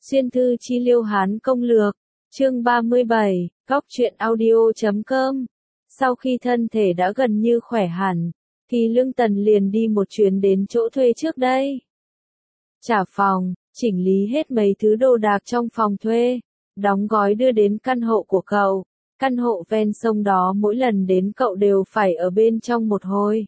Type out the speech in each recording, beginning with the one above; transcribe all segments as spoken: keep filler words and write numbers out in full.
Xuyên thư chi liêu Hán công lược, chương ba mươi bảy, góc truyện audio chấm com. Sau khi thân thể đã gần như khỏe hẳn, thì Lương Tần liền đi một chuyến đến chỗ thuê trước đây. Trả phòng, chỉnh lý hết mấy thứ đồ đạc trong phòng thuê, đóng gói đưa đến căn hộ của cậu. Căn hộ ven sông đó mỗi lần đến cậu đều phải ở bên trong một hồi.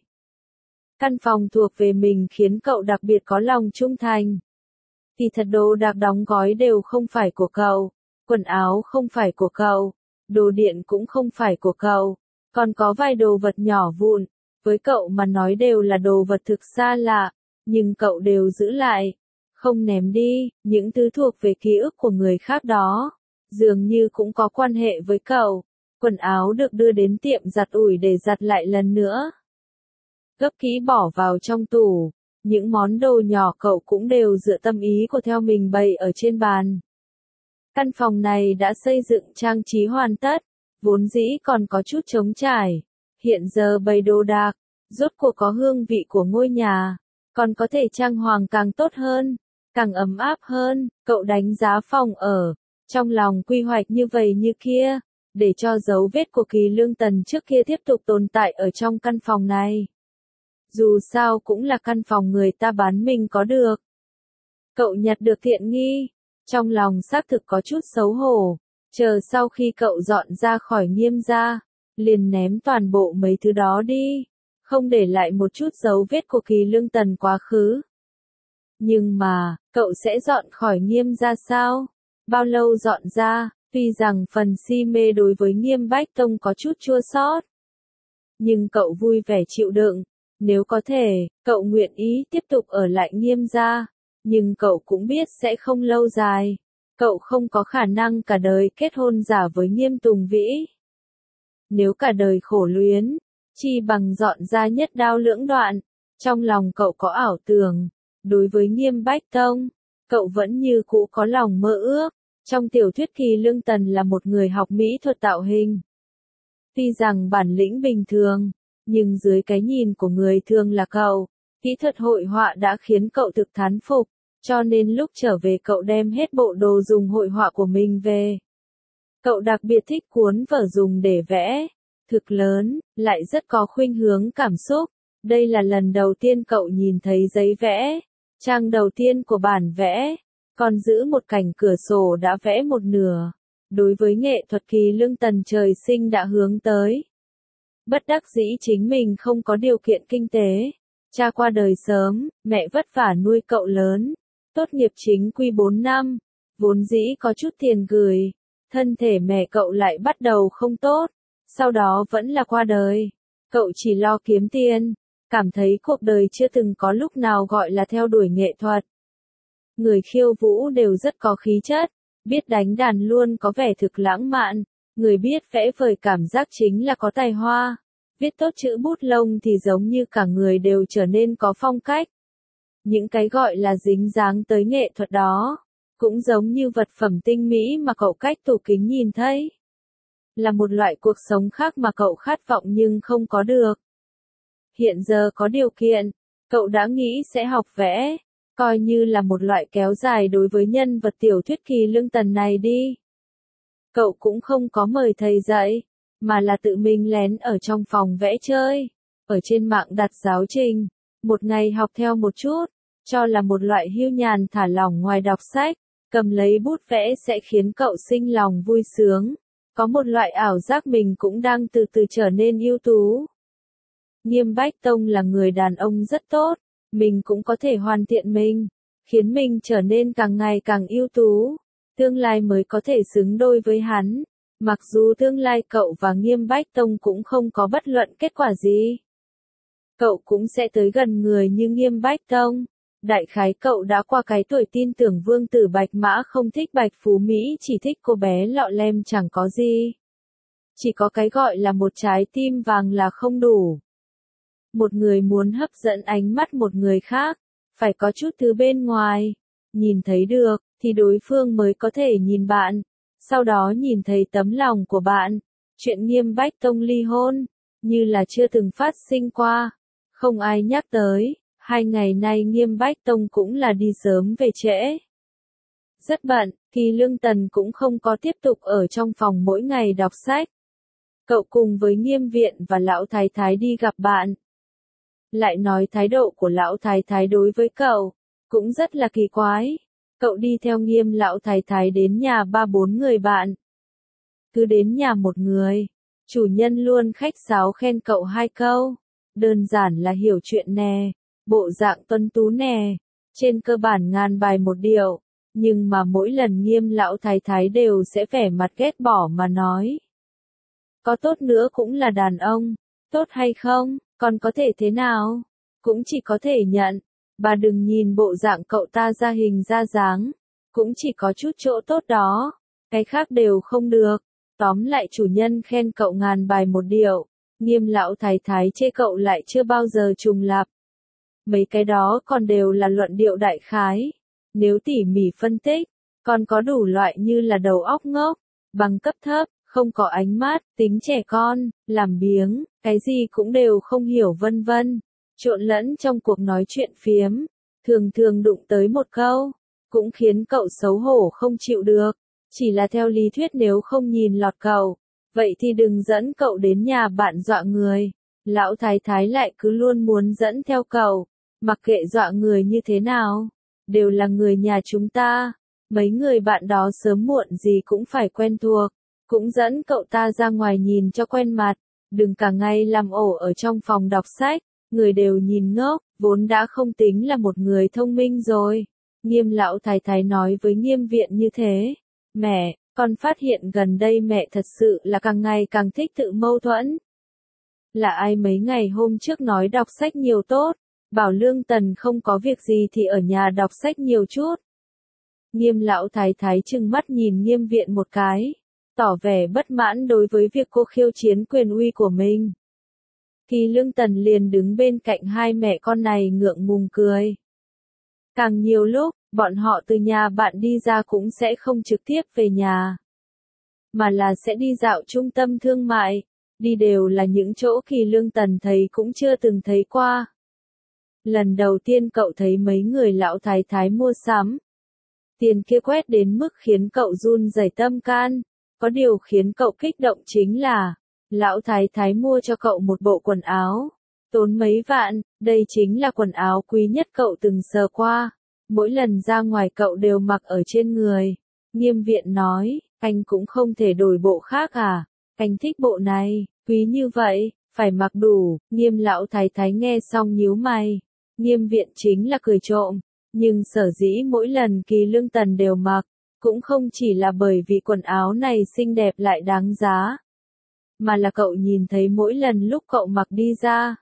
Căn phòng thuộc về mình khiến cậu đặc biệt có lòng trung thành. Thì thật đồ đạc đóng gói đều không phải của cậu, quần áo không phải của cậu, đồ điện cũng không phải của cậu, còn có vài đồ vật nhỏ vụn, với cậu mà nói đều là đồ vật thực xa lạ, nhưng cậu đều giữ lại, không ném đi, những thứ thuộc về ký ức của người khác đó, dường như cũng có quan hệ với cậu. Quần áo được đưa đến tiệm giặt ủi để giặt lại lần nữa. Gấp kỹ bỏ vào trong tủ. Những món đồ nhỏ cậu cũng đều dựa tâm ý của theo mình bày ở trên bàn. Căn phòng này đã xây dựng trang trí hoàn tất, vốn dĩ còn có chút trống trải. Hiện giờ bày đồ đạc, rốt cuộc có hương vị của ngôi nhà, còn có thể trang hoàng càng tốt hơn, càng ấm áp hơn. Cậu đánh giá phòng ở, trong lòng quy hoạch như vậy như kia, để cho dấu vết của Kỳ Lương Tần trước kia tiếp tục tồn tại ở trong căn phòng này. Dù sao cũng là căn phòng người ta bán mình có được. Cậu nhặt được tiện nghi, trong lòng xác thực có chút xấu hổ, chờ sau khi cậu dọn ra khỏi Nghiêm gia, liền ném toàn bộ mấy thứ đó đi, không để lại một chút dấu vết của Kỳ Lương Tần quá khứ. Nhưng mà, cậu sẽ dọn khỏi Nghiêm gia sao? Bao lâu dọn ra? Tuy rằng phần si mê đối với Nghiêm Bách Tông có chút chua xót, nhưng cậu vui vẻ chịu đựng. Nếu có thể, cậu nguyện ý tiếp tục ở lại Nghiêm gia, nhưng cậu cũng biết sẽ không lâu dài. Cậu không có khả năng cả đời kết hôn giả với Nghiêm Tùng Vĩ. Nếu cả đời khổ luyến, chi bằng dọn ra nhất đao lưỡng đoạn. Trong lòng cậu có ảo tưởng, đối với Nghiêm Bách Tông, cậu vẫn như cũ có lòng mơ ước. Trong tiểu thuyết Kỳ Lương Tần là một người học mỹ thuật tạo hình. Tuy rằng bản lĩnh bình thường, nhưng dưới cái nhìn của người thường là cậu, kỹ thuật hội họa đã khiến cậu thực thán phục, cho nên lúc trở về cậu đem hết bộ đồ dùng hội họa của mình về. Cậu đặc biệt thích cuốn vở dùng để vẽ, thực lớn, lại rất có khuynh hướng cảm xúc. Đây là lần đầu tiên cậu nhìn thấy giấy vẽ, trang đầu tiên của bản vẽ, còn giữ một cảnh cửa sổ đã vẽ một nửa. Đối với nghệ thuật Kỳ Lương Tần trời sinh đã hướng tới. Bất đắc dĩ chính mình không có điều kiện kinh tế. Cha qua đời sớm, mẹ vất vả nuôi cậu lớn. Tốt nghiệp chính quy bốn năm, vốn dĩ có chút tiền gửi. Thân thể mẹ cậu lại bắt đầu không tốt, sau đó vẫn là qua đời. Cậu chỉ lo kiếm tiền, cảm thấy cuộc đời chưa từng có lúc nào gọi là theo đuổi nghệ thuật. Người khiêu vũ đều rất có khí chất, biết đánh đàn luôn có vẻ thực lãng mạn. Người biết vẽ vời cảm giác chính là có tài hoa. Viết tốt chữ bút lông thì giống như cả người đều trở nên có phong cách. Những cái gọi là dính dáng tới nghệ thuật đó, cũng giống như vật phẩm tinh mỹ mà cậu cách tủ kính nhìn thấy. Là một loại cuộc sống khác mà cậu khát vọng nhưng không có được. Hiện giờ có điều kiện, cậu đã nghĩ sẽ học vẽ, coi như là một loại kéo dài đối với nhân vật tiểu thuyết Kỳ Lương Tần này đi. Cậu cũng không có mời thầy dạy, mà là tự mình lén ở trong phòng vẽ chơi, ở trên mạng đặt giáo trình, một ngày học theo một chút, cho là một loại hưu nhàn thả lỏng ngoài đọc sách, cầm lấy bút vẽ sẽ khiến cậu sinh lòng vui sướng, có một loại ảo giác mình cũng đang từ từ trở nên ưu tú. Nghiêm Bách Tông là người đàn ông rất tốt, mình cũng có thể hoàn thiện mình, khiến mình trở nên càng ngày càng ưu tú. Tương lai mới có thể xứng đôi với hắn, mặc dù tương lai cậu và Nghiêm Bách Tông cũng không có bất luận kết quả gì. Cậu cũng sẽ tới gần người như Nghiêm Bách Tông. Đại khái cậu đã qua cái tuổi tin tưởng vương tử Bạch Mã không thích Bạch Phú Mỹ, chỉ thích cô bé lọ lem chẳng có gì. Chỉ có cái gọi là một trái tim vàng là không đủ. Một người muốn hấp dẫn ánh mắt một người khác, phải có chút thứ bên ngoài, nhìn thấy được, thì đối phương mới có thể nhìn bạn, sau đó nhìn thấy tấm lòng của bạn. Chuyện Nghiêm Bách Tông ly hôn, như là chưa từng phát sinh qua, không ai nhắc tới. Hai ngày nay Nghiêm Bách Tông cũng là đi sớm về trễ. Rất bận, thì Lương Tần cũng không có tiếp tục ở trong phòng mỗi ngày đọc sách. Cậu cùng với Nghiêm Viện và Lão Thái Thái đi gặp bạn. Lại nói thái độ của Lão Thái Thái đối với cậu, cũng rất là kỳ quái. Cậu đi theo Nghiêm Lão Thái Thái đến nhà ba bốn người bạn. Cứ đến nhà một người, chủ nhân luôn khách sáo khen cậu hai câu. Đơn giản là hiểu chuyện nè, bộ dạng tuấn tú nè, trên cơ bản ngàn bài một điệu. Nhưng mà mỗi lần Nghiêm Lão Thái Thái đều sẽ vẻ mặt ghét bỏ mà nói. Có tốt nữa cũng là đàn ông, tốt hay không, còn có thể thế nào? Cũng chỉ có thể nhận, bà đừng nhìn bộ dạng cậu ta ra hình ra dáng, cũng chỉ có chút chỗ tốt đó, cái khác đều không được. Tóm lại chủ nhân khen cậu ngàn bài một điệu, Nghiêm Lão Thái Thái chê cậu lại chưa bao giờ trùng lặp. Mấy cái đó còn đều là luận điệu đại khái. Nếu tỉ mỉ phân tích, còn có đủ loại như là đầu óc ngốc, bằng cấp thấp, không có ánh mắt, tính trẻ con, làm biếng, cái gì cũng đều không hiểu vân vân. Trộn lẫn trong cuộc nói chuyện phiếm, thường thường đụng tới một câu, cũng khiến cậu xấu hổ không chịu được. Chỉ là theo lý thuyết nếu không nhìn lọt cậu, vậy thì đừng dẫn cậu đến nhà bạn dọa người. Lão Thái Thái lại cứ luôn muốn dẫn theo cậu, mặc kệ dọa người như thế nào, đều là người nhà chúng ta. Mấy người bạn đó sớm muộn gì cũng phải quen thuộc, cũng dẫn cậu ta ra ngoài nhìn cho quen mặt, đừng cả ngày làm ổ ở trong phòng đọc sách, người đều nhìn ngốc, vốn đã không tính là một người thông minh rồi. Nghiêm Lão Thái Thái nói với Nghiêm Viện như thế. Mẹ, con phát hiện gần đây mẹ thật sự là càng ngày càng thích tự mâu thuẫn. Là ai mấy ngày hôm trước nói đọc sách nhiều tốt, bảo Lương Tần không có việc gì thì ở nhà đọc sách nhiều chút. Nghiêm Lão Thái Thái trừng mắt nhìn Nghiêm Viện một cái, tỏ vẻ bất mãn đối với việc cô khiêu chiến quyền uy của mình. Thì Lương Tần liền đứng bên cạnh hai mẹ con này ngượng ngùng cười. Càng nhiều lúc, bọn họ từ nhà bạn đi ra cũng sẽ không trực tiếp về nhà, mà là sẽ đi dạo trung tâm thương mại, đi đều là những chỗ Kỳ Lương Tần thấy cũng chưa từng thấy qua. Lần đầu tiên cậu thấy mấy người Lão Thái Thái mua sắm, tiền kia quét đến mức khiến cậu run rẩy tâm can. Có điều khiến cậu kích động chính là, Lão Thái Thái mua cho cậu một bộ quần áo, tốn mấy vạn, đây chính là quần áo quý nhất cậu từng sờ qua. Mỗi lần ra ngoài cậu đều mặc ở trên người. Nghiêm Viện nói, anh cũng không thể đổi bộ khác à, anh thích bộ này, quý như vậy, phải mặc đủ. Nghiêm Lão Thái Thái nghe xong nhíu mày. Nghiêm Viện chính là cười trộm, nhưng sở dĩ mỗi lần Kỳ Lương Tần đều mặc, cũng không chỉ là bởi vì quần áo này xinh đẹp lại đáng giá, mà là cậu nhìn thấy mỗi lần lúc cậu mặc đi ra,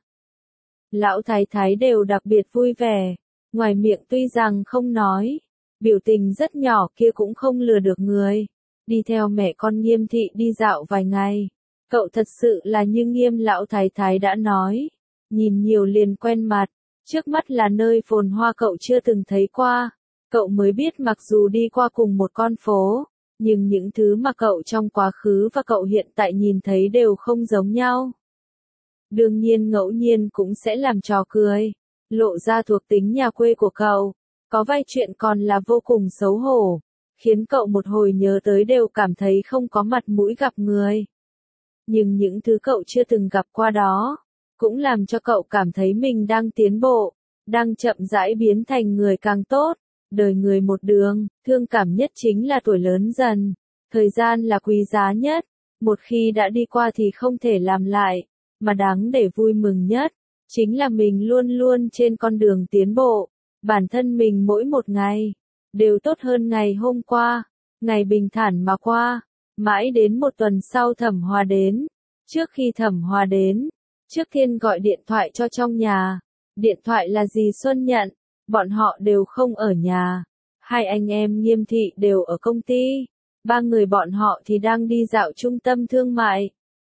Lão Thái Thái đều đặc biệt vui vẻ. Ngoài miệng tuy rằng không nói, biểu tình rất nhỏ kia cũng không lừa được người. Đi theo mẹ con Nghiêm thị đi dạo vài ngày, cậu thật sự là như Nghiêm Lão Thái Thái đã nói, nhìn nhiều liền quen mặt, trước mắt là nơi phồn hoa cậu chưa từng thấy qua. Cậu mới biết mặc dù đi qua cùng một con phố, nhưng những thứ mà cậu trong quá khứ và cậu hiện tại nhìn thấy đều không giống nhau. Đương nhiên ngẫu nhiên cũng sẽ làm trò cười, lộ ra thuộc tính nhà quê của cậu, có vài chuyện còn là vô cùng xấu hổ, khiến cậu một hồi nhớ tới đều cảm thấy không có mặt mũi gặp người. Nhưng những thứ cậu chưa từng gặp qua đó, cũng làm cho cậu cảm thấy mình đang tiến bộ, đang chậm rãi biến thành người càng tốt. Đời người một đường, thương cảm nhất chính là tuổi lớn dần, thời gian là quý giá nhất, một khi đã đi qua thì không thể làm lại, mà đáng để vui mừng nhất, chính là mình luôn luôn trên con đường tiến bộ, bản thân mình mỗi một ngày, đều tốt hơn ngày hôm qua, ngày bình thản mà qua, mãi đến một tuần sau Thẩm Hòa đến. Trước khi Thẩm Hòa đến, Trước Thiên gọi điện thoại cho trong nhà, điện thoại là dì Xuân nhận. Bọn họ đều không ở nhà, hai anh em Nghiêm thị đều ở công ty, ba người bọn họ thì đang đi dạo trung tâm thương mại.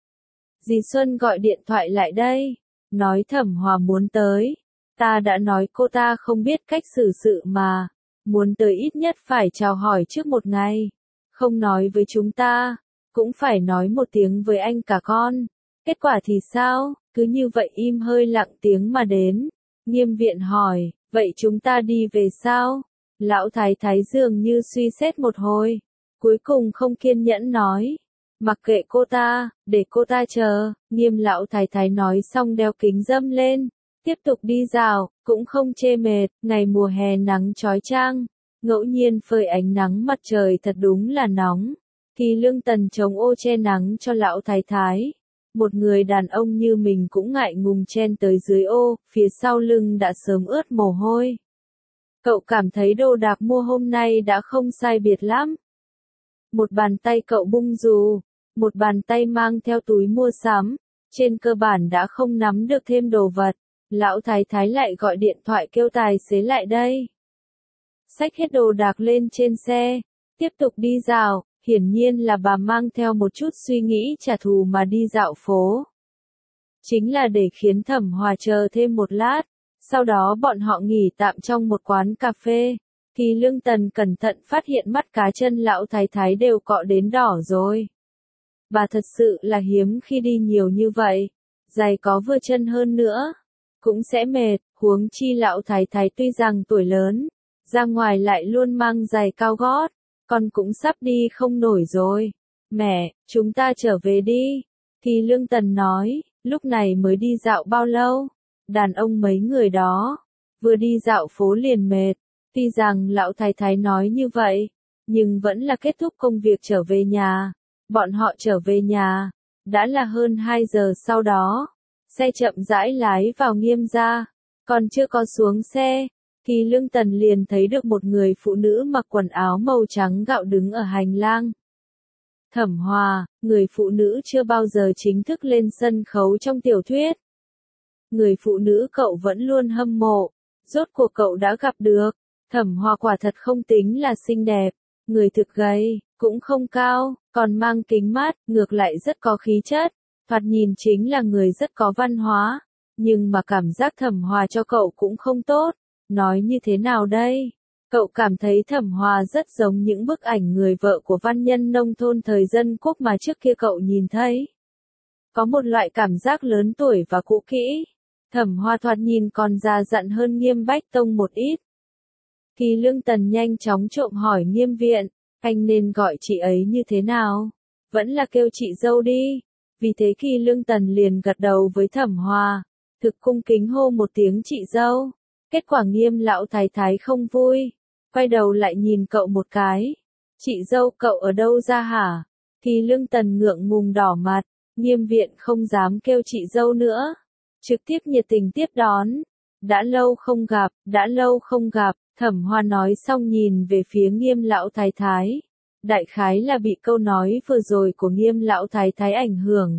Dì Xuân gọi điện thoại lại đây, nói Thẩm Hòa muốn tới, ta đã nói cô ta không biết cách xử sự mà, muốn tới ít nhất phải chào hỏi trước một ngày, không nói với chúng ta, cũng phải nói một tiếng với anh cả con. Kết quả thì sao, cứ như vậy im hơi lặng tiếng mà đến. Nghiêm Viện hỏi, vậy chúng ta đi về sao? Lão thái thái dường như suy xét một hồi, cuối cùng không kiên nhẫn nói. Mặc kệ cô ta, để cô ta chờ, Nghiêm lão thái thái nói xong đeo kính râm lên, tiếp tục đi dạo, cũng không chê mệt, ngày mùa hè nắng chói chang, ngẫu nhiên phơi ánh nắng mặt trời thật đúng là nóng. Thì Lương Tần chống ô che nắng cho lão thái thái. Một người đàn ông như mình cũng ngại ngùng chen tới dưới ô, phía sau lưng đã sớm ướt mồ hôi. Cậu cảm thấy đồ đạc mua hôm nay đã không sai biệt lắm. Một bàn tay cậu bung dù, một bàn tay mang theo túi mua sắm, trên cơ bản đã không nắm được thêm đồ vật. Lão thái thái lại gọi điện thoại kêu tài xế lại đây. Xách hết đồ đạc lên trên xe, tiếp tục đi dạo, hiển nhiên là bà mang theo một chút suy nghĩ trả thù mà đi dạo phố. Chính là để khiến Thẩm Hòa chờ thêm một lát, sau đó bọn họ nghỉ tạm trong một quán cà phê, thì Lương Tần cẩn thận phát hiện mắt cá chân lão thái thái đều cọ đến đỏ rồi. Bà thật sự là hiếm khi đi nhiều như vậy, giày có vừa chân hơn nữa, cũng sẽ mệt, huống chi lão thái thái tuy rằng tuổi lớn, ra ngoài lại luôn mang giày cao gót, con cũng sắp đi không nổi rồi. Mẹ, chúng ta trở về đi. Thì Lương Tần nói, lúc này mới đi dạo bao lâu? Đàn ông mấy người đó, vừa đi dạo phố liền mệt. Tuy rằng lão thái thái nói như vậy, nhưng vẫn là kết thúc công việc trở về nhà. Bọn họ trở về nhà, đã là hơn hai giờ sau đó. Xe chậm rãi lái vào Nghiêm gia, còn chưa có xuống xe, thì Lương Tần liền thấy được một người phụ nữ mặc quần áo màu trắng gạo đứng ở hành lang. Thẩm Hòa, người phụ nữ chưa bao giờ chính thức lên sân khấu trong tiểu thuyết. Người phụ nữ cậu vẫn luôn hâm mộ, rốt cuộc cậu đã gặp được. Thẩm Hòa quả thật không tính là xinh đẹp, người thực gầy, cũng không cao, còn mang kính mát, ngược lại rất có khí chất, thoạt nhìn chính là người rất có văn hóa, nhưng mà cảm giác Thẩm Hòa cho cậu cũng không tốt. Nói như thế nào đây? Cậu cảm thấy Thẩm Hòa rất giống những bức ảnh người vợ của văn nhân nông thôn thời dân quốc mà trước kia cậu nhìn thấy. Có một loại cảm giác lớn tuổi và cũ kỹ. Thẩm Hòa thoạt nhìn còn già dặn hơn Nghiêm Bách Tông một ít. Thì Lương Tần nhanh chóng trộm hỏi Nghiêm Viện, anh nên gọi chị ấy như thế nào? Vẫn là kêu chị dâu đi. Vì thế khi Lương Tần liền gật đầu với Thẩm Hòa, thực cung kính hô một tiếng chị dâu. Kết quả Nghiêm lão thái thái không vui, quay đầu lại nhìn cậu một cái. Chị dâu cậu ở đâu ra hả? Thì Lương Tần ngượng ngùng đỏ mặt, Nghiêm Viện không dám kêu chị dâu nữa. Trực tiếp nhiệt tình tiếp đón. Đã lâu không gặp, đã lâu không gặp, Thẩm Hòa nói xong nhìn về phía Nghiêm lão thái thái. Đại khái là bị câu nói vừa rồi của Nghiêm lão thái thái ảnh hưởng.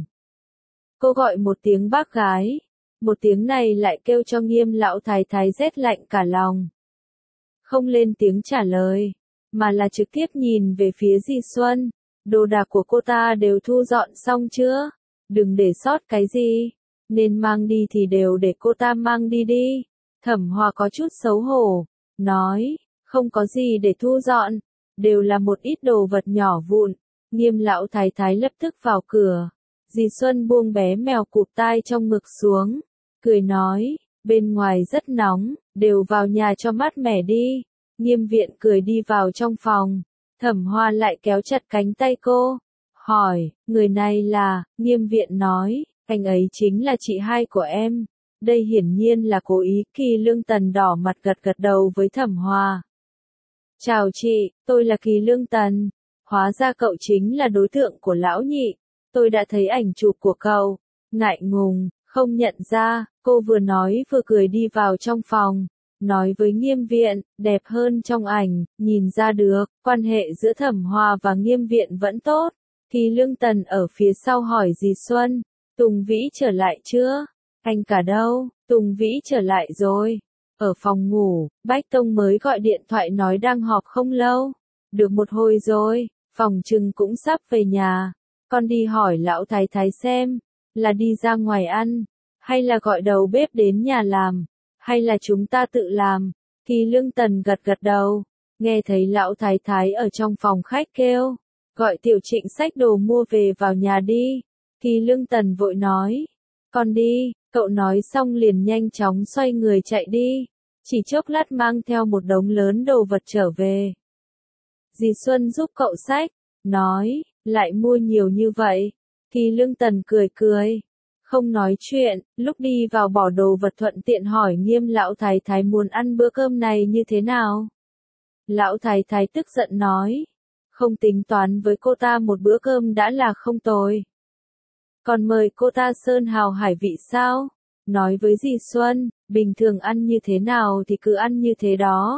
Cô gọi một tiếng bác gái. Một tiếng này lại kêu cho Nghiêm lão thái thái rét lạnh cả lòng. Không lên tiếng trả lời, mà là trực tiếp nhìn về phía Di Xuân. Đồ đạc của cô ta đều thu dọn xong chưa? Đừng để sót cái gì. Nên mang đi thì đều để cô ta mang đi đi. Thẩm Hòa có chút xấu hổ, nói, không có gì để thu dọn, đều là một ít đồ vật nhỏ vụn. Nghiêm lão thái thái lập tức vào cửa. Di Xuân buông bé mèo cụp tai trong ngực xuống, cười nói, bên ngoài rất nóng, đều vào nhà cho mát mẻ đi. Nghiêm Viện cười đi vào trong phòng, Thẩm Hòa lại kéo chặt cánh tay cô, hỏi, người này là, Nghiêm Viện nói, anh ấy chính là chị hai của em. Đây hiển nhiên là cố ý. Kỳ Lương Tần đỏ mặt gật gật đầu với Thẩm Hòa. Chào chị, tôi là Kỳ Lương Tần. Hóa ra cậu chính là đối tượng của lão nhị. Tôi đã thấy ảnh chụp của cậu. Ngại ngùng, không nhận ra, cô vừa nói vừa cười đi vào trong phòng. Nói với Nghiêm Viện, đẹp hơn trong ảnh, nhìn ra được, quan hệ giữa Thẩm Hòa và Nghiêm Viện vẫn tốt. Thì Lương Tần ở phía sau hỏi Dì Xuân, Tùng Vĩ trở lại chưa? Anh cả đâu? Tùng Vĩ trở lại rồi. Ở phòng ngủ, Bách Tông mới gọi điện thoại nói đang họp không lâu. Được một hồi rồi, phòng trừng cũng sắp về nhà. Con đi hỏi lão thái thái xem, là đi ra ngoài ăn, hay là gọi đầu bếp đến nhà làm, hay là chúng ta tự làm. Thì Lương Tần gật gật đầu, nghe thấy lão thái thái ở trong phòng khách kêu, gọi Tiểu Trịnh xách đồ mua về vào nhà đi. Thì Lương Tần vội nói, con đi, cậu nói xong liền nhanh chóng xoay người chạy đi. chỉ chốc lát mang theo một đống lớn đồ vật trở về. Dì Xuân giúp cậu xách, nói, lại mua nhiều như vậy. Thì Lương Tần cười cười, không nói chuyện, lúc đi vào bỏ đồ vật thuận tiện hỏi Nghiêm lão thái thái muốn ăn bữa cơm này như thế nào. Lão thái thái tức giận nói, không tính toán với cô ta một bữa cơm đã là không tồi. Còn mời cô ta sơn hào hải vị sao? Nói với dì Xuân, bình thường ăn như thế nào thì cứ ăn như thế đó.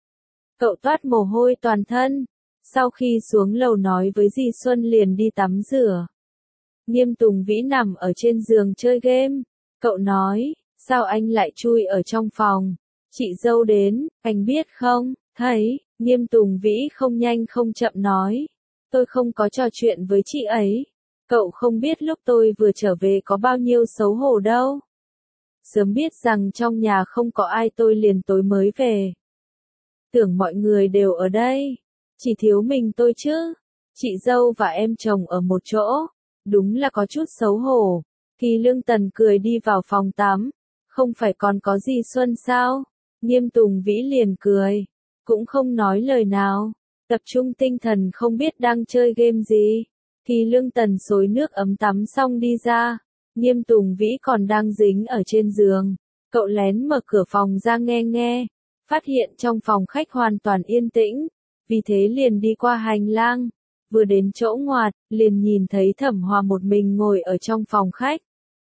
Cậu toát mồ hôi toàn thân, sau khi xuống lầu nói với dì Xuân liền đi tắm rửa. Nghiêm Tùng Vĩ nằm ở trên giường chơi game, cậu nói, sao anh lại chui ở trong phòng, chị dâu đến, anh biết không, thấy, Nghiêm Tùng Vĩ không nhanh không chậm nói, tôi không có trò chuyện với chị ấy, cậu không biết lúc tôi vừa trở về có bao nhiêu xấu hổ đâu. Sớm biết rằng trong nhà không có ai tôi liền tối mới về. Tưởng mọi người đều ở đây, chỉ thiếu mình tôi chứ, chị dâu và em chồng ở một chỗ, đúng là có chút xấu hổ. Thì Lương Tần cười đi vào phòng tắm, không phải còn có dì Xuân sao? Nghiêm Tùng Vĩ liền cười, cũng không nói lời nào, tập trung tinh thần không biết đang chơi game gì. Thì Lương Tần xối nước ấm tắm xong đi ra, Nghiêm Tùng Vĩ còn đang dính ở trên giường, cậu lén mở cửa phòng ra nghe nghe, phát hiện trong phòng khách hoàn toàn yên tĩnh, vì thế liền đi qua hành lang, vừa đến chỗ ngoặt, liền nhìn thấy Thẩm Hòa một mình ngồi ở trong phòng khách.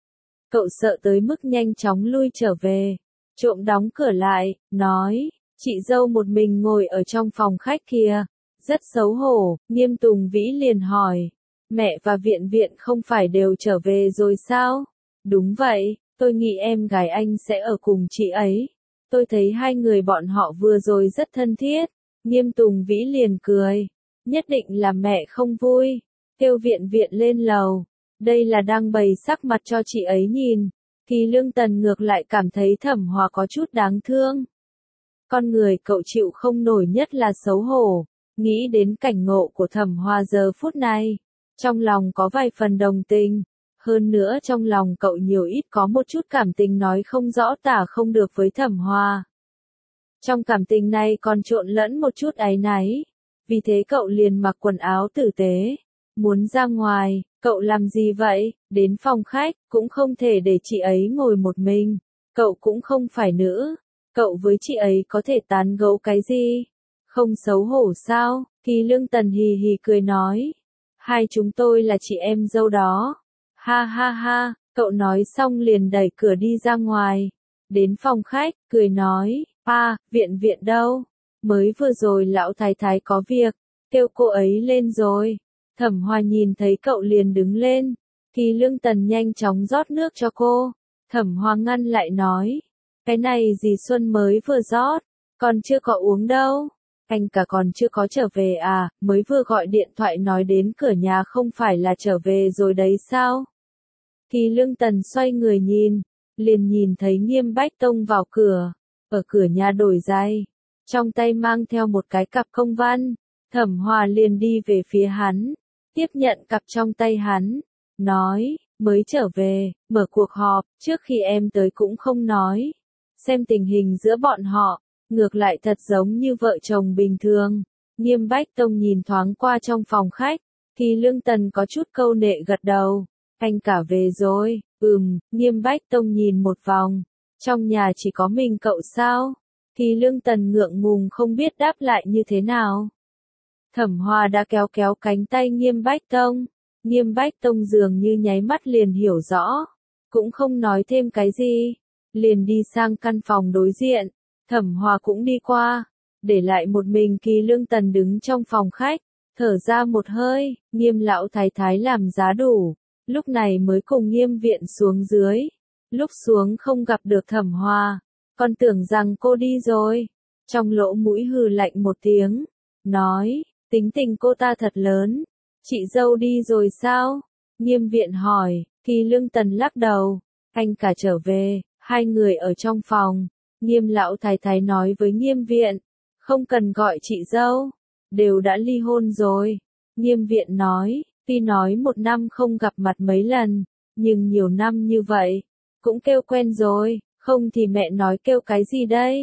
Cậu sợ tới mức nhanh chóng lui trở về, trộm đóng cửa lại, nói, chị dâu một mình ngồi ở trong phòng khách kìa, rất xấu hổ. Nghiêm Tùng Vĩ liền hỏi, mẹ và Viện Viện không phải đều trở về rồi sao? Đúng vậy, tôi nghĩ em gái anh sẽ ở cùng chị ấy. Tôi thấy hai người bọn họ vừa rồi rất thân thiết. Nghiêm Tùng Vĩ liền cười, nhất định là mẹ không vui, kêu Viện Viện lên lầu. Đây là đang bày sắc mặt cho chị ấy nhìn. Thì Lương Tần ngược lại cảm thấy Thẩm Hòa có chút đáng thương. Con người cậu chịu không nổi nhất là xấu hổ. Nghĩ đến cảnh ngộ của Thẩm Hòa giờ phút này, trong lòng có vài phần đồng tình. Hơn nữa trong lòng cậu nhiều ít có một chút cảm tình nói không rõ tả không được với Thẩm Hòa. Trong cảm tình này còn trộn lẫn một chút áy náy. Vì thế cậu liền mặc quần áo tử tế. Muốn ra ngoài, cậu làm gì vậy? Đến phòng khách, cũng không thể để chị ấy ngồi một mình. Cậu cũng không phải nữ. Cậu với chị ấy có thể tán gẫu cái gì? Không xấu hổ sao? Thì Lương Tần hì hì cười nói. Hai chúng tôi là chị em dâu đó. Ha ha ha, cậu nói xong liền đẩy cửa đi ra ngoài. Đến phòng khách, cười nói, pa, Viện Viện đâu? Mới vừa rồi lão thái thái có việc, kêu cô ấy lên rồi. Thẩm Hòa nhìn thấy cậu liền đứng lên. Thì Lương Tần nhanh chóng rót nước cho cô. Thẩm Hòa ngăn lại nói, cái này dì Xuân mới vừa rót, còn chưa có uống đâu. Anh cả còn chưa có trở về à, mới vừa gọi điện thoại nói đến cửa nhà không phải là trở về rồi đấy sao? Thì Lương Tần xoay người nhìn, liền nhìn thấy Nghiêm Bách Tông vào cửa, ở cửa nhà đổi giày, trong tay mang theo một cái cặp công văn. Thẩm Hòa liền đi về phía hắn, tiếp nhận cặp trong tay hắn, nói, mới trở về, mở cuộc họp, trước khi em tới cũng không nói. Xem tình hình giữa bọn họ, ngược lại thật giống như vợ chồng bình thường. Nghiêm Bách Tông nhìn thoáng qua trong phòng khách, thì Lương Tần có chút câu nệ gật đầu. Anh cả về rồi, ừm, Nghiêm Bách Tông nhìn một vòng, trong nhà chỉ có mình cậu sao? Thì Lương Tần ngượng ngùng không biết đáp lại như thế nào. Thẩm Hòa đã kéo kéo cánh tay Nghiêm Bách Tông, Nghiêm Bách Tông dường như nháy mắt liền hiểu rõ, cũng không nói thêm cái gì, liền đi sang căn phòng đối diện. Thẩm Hòa cũng đi qua, để lại một mình Kỳ Lương Tần đứng trong phòng khách, thở ra một hơi. Nghiêm lão thái thái làm giá đủ, lúc này mới cùng Nghiêm Viện xuống dưới. Lúc xuống không gặp được Thẩm Hòa, còn tưởng rằng cô đi rồi. Trong lỗ mũi hừ lạnh một tiếng, nói, tính tình cô ta thật lớn. Chị dâu đi rồi sao? Nghiêm Viện hỏi, thì Lương Tần lắc đầu, anh cả trở về, hai người ở trong phòng. Nghiêm lão thái thái nói với Nghiêm Viện, không cần gọi chị dâu, đều đã ly hôn rồi. Nghiêm Viện nói, tuy nói một năm không gặp mặt mấy lần, nhưng nhiều năm như vậy, cũng kêu quen rồi, không thì mẹ nói kêu cái gì đây?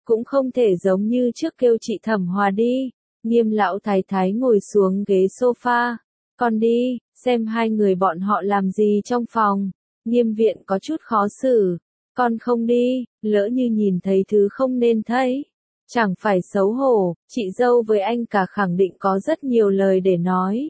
cũng không thể giống như trước kêu chị Thẩm Hòa đi. Nghiêm lão thái thái ngồi xuống ghế sofa. Con đi, xem hai người bọn họ làm gì trong phòng. Nghiêm viện có chút khó xử. Con không đi, lỡ như nhìn thấy thứ không nên thấy. Chẳng phải xấu hổ, chị dâu với anh cả khẳng định có rất nhiều lời để nói.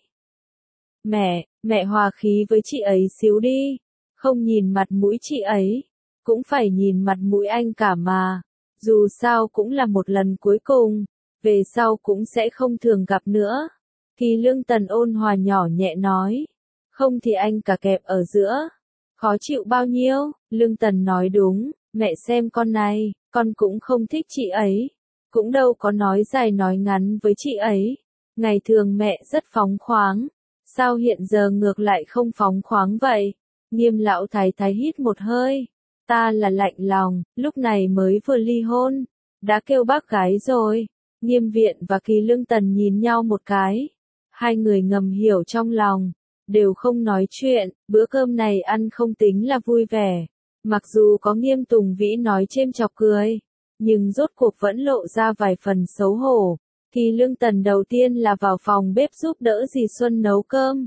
Mẹ, mẹ hòa khí với chị ấy xíu đi. Không nhìn mặt mũi chị ấy, cũng phải nhìn mặt mũi anh cả mà. Dù sao cũng là một lần cuối cùng, về sau cũng sẽ không thường gặp nữa. Thì Lương Tần ôn hòa nhỏ nhẹ nói. Không thì anh cả kẹp ở giữa. Khó chịu bao nhiêu? Lương Tần nói đúng, mẹ xem con này, con cũng không thích chị ấy. Cũng đâu có nói dài nói ngắn với chị ấy. Ngày thường mẹ rất phóng khoáng. Sao hiện giờ ngược lại không phóng khoáng vậy? Nghiêm lão thái thái hít một hơi. Ta là lạnh lòng, lúc này mới vừa ly hôn. Đã kêu bác gái rồi. Nghiêm viện và Kỳ Lương Tần nhìn nhau một cái. Hai người ngầm hiểu trong lòng. Đều không nói chuyện, bữa cơm này ăn không tính là vui vẻ. Mặc dù có Nghiêm Tùng Vĩ nói chêm chọc cười, nhưng rốt cuộc vẫn lộ ra vài phần xấu hổ. Thì Lương Tần đầu tiên là vào phòng bếp giúp đỡ dì Xuân nấu cơm.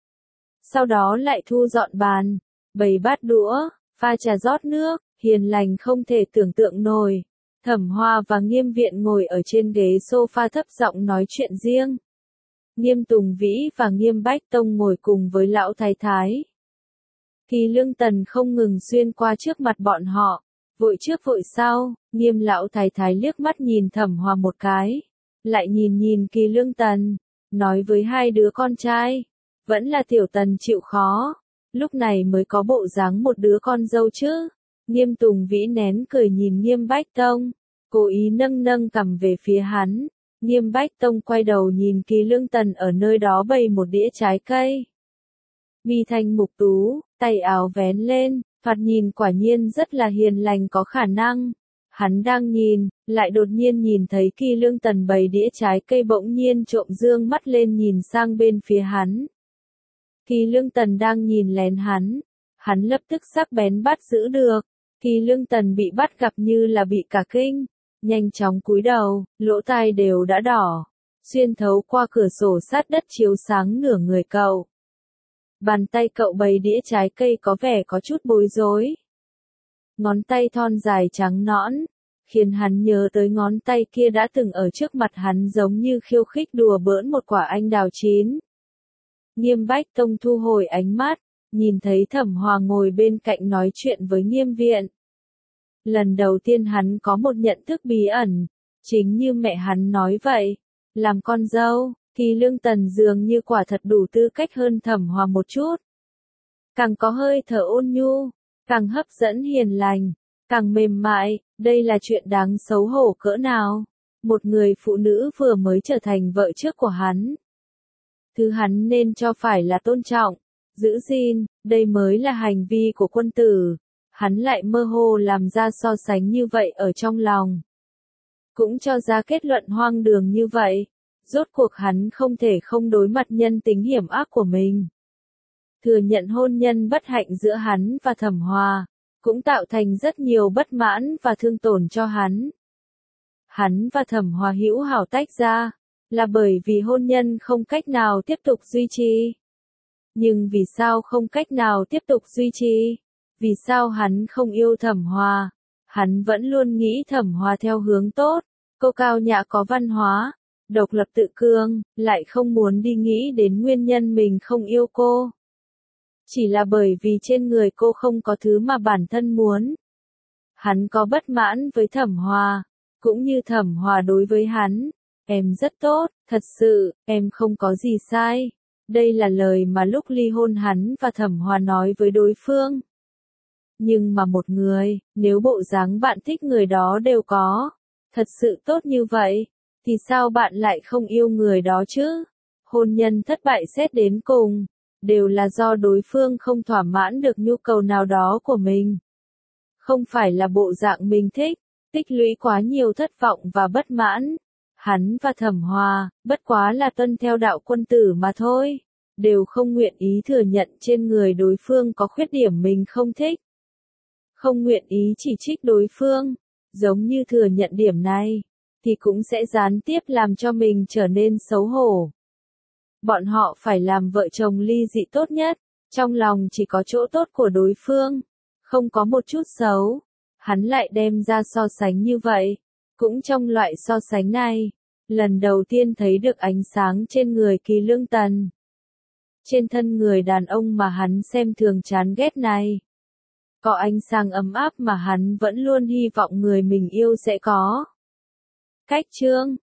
Sau đó lại thu dọn bàn, bày bát đũa, pha trà rót nước, hiền lành không thể tưởng tượng nổi. Thẩm Hoa và Nghiêm viện ngồi ở trên ghế sofa thấp giọng nói chuyện riêng. Nghiêm Tùng Vĩ và Nghiêm Bách Tông ngồi cùng với lão thái thái. Thì Lương Tần không ngừng xuyên qua trước mặt bọn họ, vội trước vội sau. Nghiêm lão thái thái liếc mắt nhìn Thẩm Hoa một cái, lại nhìn nhìn Kỳ Lương Tần, nói với hai đứa con trai, vẫn là Tiểu Tần chịu khó, lúc này mới có bộ dáng một đứa con dâu chứ. Nghiêm Tùng Vĩ nén cười nhìn Nghiêm Bách Tông, cố ý nâng nâng cằm về phía hắn. Nghiêm Bách Tông quay đầu nhìn Kỳ Lương Tần ở nơi đó bày một đĩa trái cây. Mi thanh mục tú, tay áo vén lên, thoạt nhìn quả nhiên rất là hiền lành có khả năng. Hắn đang nhìn, lại đột nhiên nhìn thấy Kỳ Lương Tần bày đĩa trái cây bỗng nhiên trộm dương mắt lên nhìn sang bên phía hắn. Kỳ Lương Tần đang nhìn lén hắn, hắn lập tức sắc bén bắt giữ được. Kỳ Lương Tần bị bắt gặp như là bị cả kinh, nhanh chóng cúi đầu, lỗ tai đều đã đỏ, xuyên thấu qua cửa sổ sát đất chiếu sáng nửa người cậu. Bàn tay cậu bày đĩa trái cây có vẻ có chút bối rối. Ngón tay thon dài trắng nõn, khiến hắn nhớ tới ngón tay kia đã từng ở trước mặt hắn giống như khiêu khích đùa bỡn một quả anh đào chín. Nghiêm Bách Tông thu hồi ánh mắt, nhìn thấy Thẩm Hoa ngồi bên cạnh nói chuyện với Nghiêm viện. Lần đầu tiên hắn có một nhận thức bí ẩn, chính như mẹ hắn nói vậy, làm con dâu, thì Lương Tần dường như quả thật đủ tư cách hơn Thẩm Hoa một chút. Càng có hơi thở ôn nhu, càng hấp dẫn hiền lành, càng mềm mại, đây là chuyện đáng xấu hổ cỡ nào. Một người phụ nữ vừa mới trở thành vợ trước của hắn. Thứ hắn nên cho phải là tôn trọng, giữ gìn, đây mới là hành vi của quân tử. Hắn lại mơ hồ làm ra so sánh như vậy ở trong lòng. Cũng cho ra kết luận hoang đường như vậy. Rốt cuộc hắn không thể không đối mặt nhân tính hiểm ác của mình. Thừa nhận hôn nhân bất hạnh giữa hắn và Thẩm Hoa, cũng tạo thành rất nhiều bất mãn và thương tổn cho hắn. Hắn và Thẩm Hoa hữu hảo tách ra, là bởi vì hôn nhân không cách nào tiếp tục duy trì. Nhưng vì sao không cách nào tiếp tục duy trì? Vì sao hắn không yêu Thẩm Hoa? Hắn vẫn luôn nghĩ Thẩm Hoa theo hướng tốt, cô cao nhã có văn hóa, độc lập tự cường, lại không muốn đi nghĩ đến nguyên nhân mình không yêu cô. Chỉ là bởi vì trên người cô không có thứ mà bản thân muốn. Hắn có bất mãn với Thẩm Hoa, cũng như Thẩm Hoa đối với hắn. Em rất tốt, thật sự, em không có gì sai. Đây là lời mà lúc ly hôn hắn và Thẩm Hoa nói với đối phương. Nhưng mà một người, nếu bộ dáng bạn thích người đó đều có, thật sự tốt như vậy, thì sao bạn lại không yêu người đó chứ? Hôn nhân thất bại xét đến cùng, đều là do đối phương không thỏa mãn được nhu cầu nào đó của mình. Không phải là bộ dạng mình thích, tích lũy quá nhiều thất vọng và bất mãn. Hắn và Thẩm Hoa, bất quá là tuân theo đạo quân tử mà thôi, đều không nguyện ý thừa nhận trên người đối phương có khuyết điểm mình không thích. Không nguyện ý chỉ trích đối phương, giống như thừa nhận điểm này, thì cũng sẽ gián tiếp làm cho mình trở nên xấu hổ. Bọn họ phải làm vợ chồng ly dị tốt nhất, trong lòng chỉ có chỗ tốt của đối phương, không có một chút xấu. Hắn lại đem ra so sánh như vậy, cũng trong loại so sánh này, lần đầu tiên thấy được ánh sáng trên người Kỳ Lương Tần. Trên thân người đàn ông mà hắn xem thường chán ghét này, có ánh sáng ấm áp mà hắn vẫn luôn hy vọng người mình yêu sẽ có. Cách chương